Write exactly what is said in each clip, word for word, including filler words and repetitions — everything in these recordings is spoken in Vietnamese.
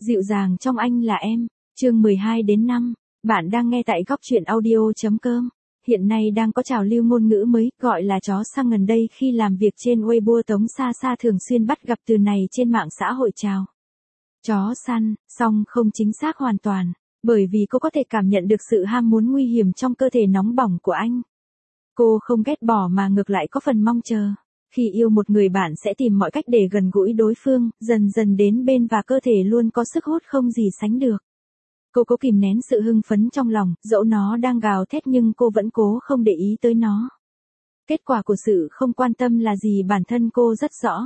Dịu dàng trong anh là em, chương mười hai đến năm. Bạn đang nghe tại góc truyện audio.com. Hiện nay đang có trào lưu ngôn ngữ mới, gọi là chó săn. Gần đây khi làm việc trên Weibo, Tống Sa Sa thường xuyên bắt gặp từ này trên mạng xã hội. Chào chó săn, song không chính xác hoàn toàn, bởi vì cô có thể cảm nhận được sự ham muốn nguy hiểm trong cơ thể nóng bỏng của anh. Cô không ghét bỏ mà ngược lại có phần mong chờ. Khi yêu một người, bạn sẽ tìm mọi cách để gần gũi đối phương, dần dần đến bên và cơ thể luôn có sức hút không gì sánh được. Cô cố kìm nén sự hưng phấn trong lòng, dẫu nó đang gào thét nhưng cô vẫn cố không để ý tới nó. Kết quả của sự không quan tâm là gì bản thân cô rất rõ.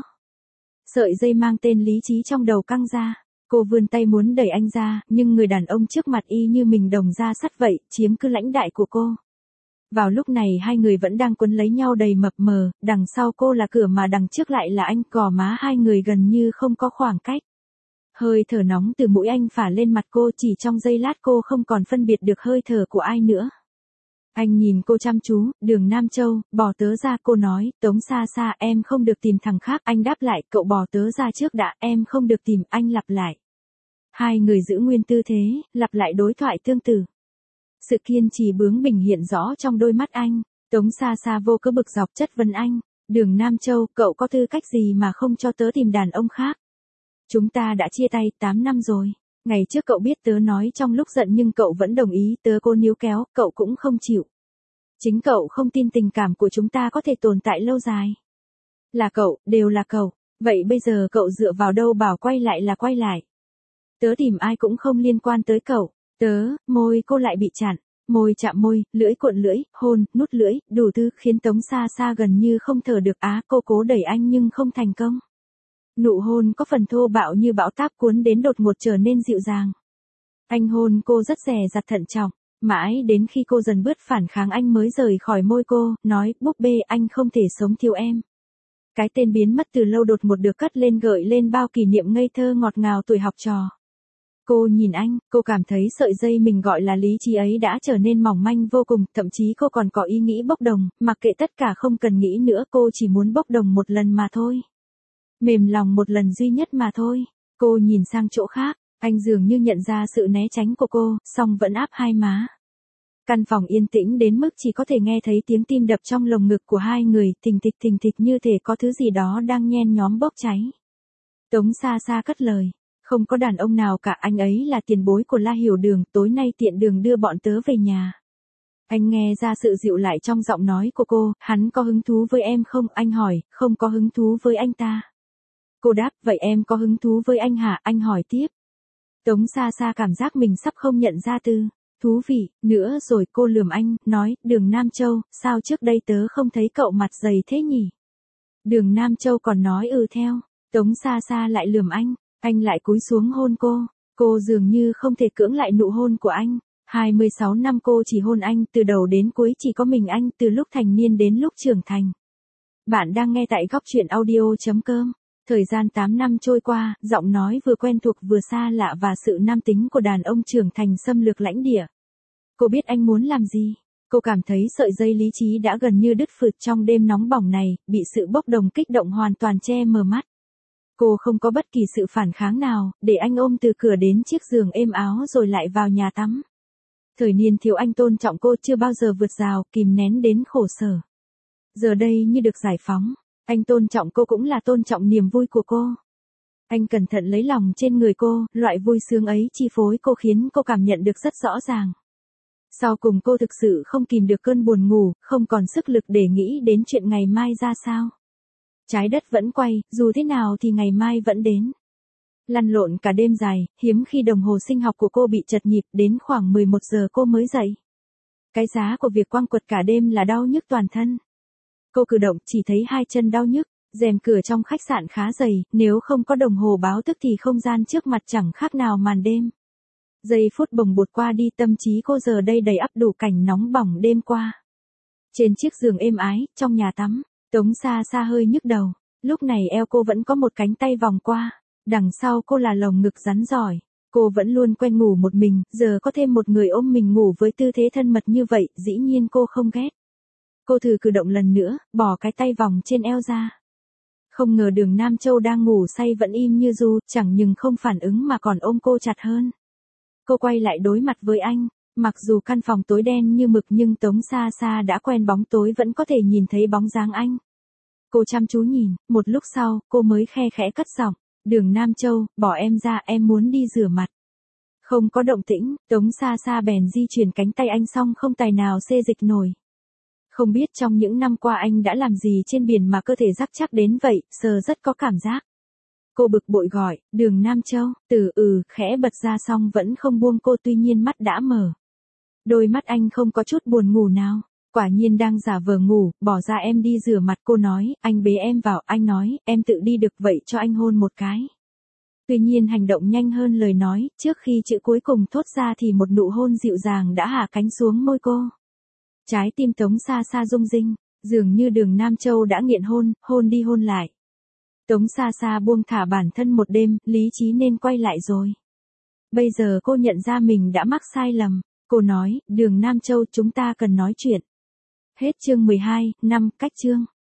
Sợi dây mang tên lý trí trong đầu căng ra. Cô vươn tay muốn đẩy anh ra, nhưng người đàn ông trước mặt y như mình đồng da sắt vậy, chiếm cứ lãnh đại của cô. Vào lúc này hai người vẫn đang quấn lấy nhau đầy mập mờ, đằng sau cô là cửa mà đằng trước lại là anh, gò má hai người gần như không có khoảng cách. Hơi thở nóng từ mũi anh phả lên mặt cô, chỉ trong giây lát cô không còn phân biệt được hơi thở của ai nữa. Anh nhìn cô chăm chú, Đường Nam Châu, bỏ tớ ra. Cô nói, Tống Sa Sa, em không được tìm thằng khác. Anh đáp lại, cậu bỏ tớ ra trước đã. Em không được tìm. Anh lặp lại. Hai người giữ nguyên tư thế, lặp lại đối thoại tương tự. Sự kiên trì bướng bỉnh hiện rõ trong đôi mắt anh. Tống Sa Sa vô cớ bực dọc chất vấn anh, Đường Nam Châu, cậu có tư cách gì mà không cho tớ tìm đàn ông khác? Chúng ta đã chia tay tám năm rồi. Ngày trước cậu biết tớ nói trong lúc giận nhưng cậu vẫn đồng ý. Tớ cố níu kéo, cậu cũng không chịu. Chính cậu không tin tình cảm của chúng ta có thể tồn tại lâu dài. Là cậu, đều là cậu. Vậy bây giờ cậu dựa vào đâu bảo quay lại là quay lại? Tớ tìm ai cũng không liên quan tới cậu. Tớ, môi cô lại bị chặn. Môi chạm môi, lưỡi cuộn lưỡi, hôn, nút lưỡi, đủ thứ khiến Tống Sa Sa gần như không thở được. Á, cô cố đẩy anh nhưng không thành công. Nụ hôn có phần thô bạo như bão táp cuốn đến đột ngột trở nên dịu dàng. Anh hôn cô rất dè dặt thận trọng, mãi đến khi cô dần bớt phản kháng anh mới rời khỏi môi cô, nói, búp bê, anh không thể sống thiếu em. Cái tên biến mất từ lâu đột ngột được cất lên gợi lên bao kỷ niệm ngây thơ ngọt ngào tuổi học trò. Cô nhìn anh, cô cảm thấy sợi dây mình gọi là lý trí ấy đã trở nên mỏng manh vô cùng, thậm chí cô còn có ý nghĩ bốc đồng, mặc kệ tất cả không cần nghĩ nữa, cô chỉ muốn bốc đồng một lần mà thôi. Mềm lòng một lần duy nhất mà thôi. Cô nhìn sang chỗ khác, anh dường như nhận ra sự né tránh của cô, song vẫn áp hai má. Căn phòng yên tĩnh đến mức chỉ có thể nghe thấy tiếng tim đập trong lồng ngực của hai người, thình thịch thình thịch như thể có thứ gì đó đang nhen nhóm bốc cháy. Tống Sa Sa cất lời. Không có đàn ông nào cả, anh ấy là tiền bối của La Hiểu Đường, tối nay tiện đường đưa bọn tớ về nhà. Anh nghe ra sự dịu lại trong giọng nói của cô, hắn có hứng thú với em không? Anh hỏi, không có hứng thú với anh ta. Cô đáp, vậy em có hứng thú với anh hả? Anh hỏi tiếp. Tống Sa Sa cảm giác mình sắp không nhận ra từ thú vị nữa rồi. Cô lườm anh, nói, Đường Nam Châu, sao trước đây tớ không thấy cậu mặt dày thế nhỉ? Đường Nam Châu còn nói ừ theo. Tống Sa Sa lại lườm anh. Anh lại cúi xuống hôn cô. Cô dường như không thể cưỡng lại nụ hôn của anh. hai mươi sáu năm cô chỉ hôn anh, từ đầu đến cuối chỉ có mình anh, từ lúc thành niên đến lúc trưởng thành. Bạn đang nghe tại góc truyện audio.com. Thời gian tám năm trôi qua, giọng nói vừa quen thuộc vừa xa lạ và sự nam tính của đàn ông trưởng thành xâm lược lãnh địa. Cô biết anh muốn làm gì. Cô cảm thấy sợi dây lý trí đã gần như đứt phượt trong đêm nóng bỏng này, bị sự bốc đồng kích động hoàn toàn che mờ mắt. Cô không có bất kỳ sự phản kháng nào, để anh ôm từ cửa đến chiếc giường êm áo rồi lại vào nhà tắm. Thời niên thiếu anh tôn trọng cô chưa bao giờ vượt rào, kìm nén đến khổ sở. Giờ đây như được giải phóng, anh tôn trọng cô cũng là tôn trọng niềm vui của cô. Anh cẩn thận lấy lòng trên người cô, loại vui sướng ấy chi phối cô khiến cô cảm nhận được rất rõ ràng. Sau cùng cô thực sự không kìm được cơn buồn ngủ, không còn sức lực để nghĩ đến chuyện ngày mai ra sao. Trái đất vẫn quay, dù thế nào thì ngày mai vẫn đến. Lăn lộn cả đêm dài, hiếm khi đồng hồ sinh học của cô bị chật nhịp, đến khoảng mười một giờ cô mới dậy. Cái giá của việc quăng quật cả đêm là đau nhức toàn thân. Cô cử động chỉ thấy hai chân đau nhức, rèm cửa trong khách sạn khá dày, nếu không có đồng hồ báo thức thì không gian trước mặt chẳng khác nào màn đêm. Giây phút bồng bột qua đi, tâm trí cô giờ đây đầy ắp đủ cảnh nóng bỏng đêm qua. Trên chiếc giường êm ái, trong nhà tắm. Tống Sa Sa hơi nhức đầu, lúc này eo cô vẫn có một cánh tay vòng qua, đằng sau cô là lồng ngực rắn giỏi. Cô vẫn luôn quen ngủ một mình, giờ có thêm một người ôm mình ngủ với tư thế thân mật như vậy, dĩ nhiên cô không ghét. Cô thử cử động lần nữa, bỏ cái tay vòng trên eo ra. Không ngờ Đường Nam Châu đang ngủ say vẫn im như du, chẳng nhưng không phản ứng mà còn ôm cô chặt hơn. Cô quay lại đối mặt với anh, mặc dù căn phòng tối đen như mực nhưng Tống Sa Sa đã quen bóng tối vẫn có thể nhìn thấy bóng dáng anh. Cô chăm chú nhìn, một lúc sau, cô mới khe khẽ cất giọng, Đường Nam Châu, bỏ em ra, em muốn đi rửa mặt. Không có động tĩnh, Tống Sa Sa bèn di chuyển cánh tay anh xong không tài nào xê dịch nổi. Không biết trong những năm qua anh đã làm gì trên biển mà cơ thể rắn chắc đến vậy, sờ rất có cảm giác. Cô bực bội gọi, Đường Nam Châu, từ ừ, khẽ bật ra xong vẫn không buông cô tuy nhiên mắt đã mở. Đôi mắt anh không có chút buồn ngủ nào, quả nhiên đang giả vờ ngủ, bỏ ra em đi rửa mặt cô nói, anh bế em vào, anh nói, em tự đi được vậy cho anh hôn một cái. Tuy nhiên hành động nhanh hơn lời nói, trước khi chữ cuối cùng thốt ra thì một nụ hôn dịu dàng đã hạ cánh xuống môi cô. Trái tim Tống Sa Sa rung rinh, dường như Đường Nam Châu đã nghiện hôn, hôn đi hôn lại. Tống Sa Sa buông thả bản thân một đêm, lý trí nên quay lại rồi. Bây giờ cô nhận ra mình đã mắc sai lầm, cô nói, Đường Nam Châu chúng ta cần nói chuyện. Hết chương mười hai, năm, cách chương.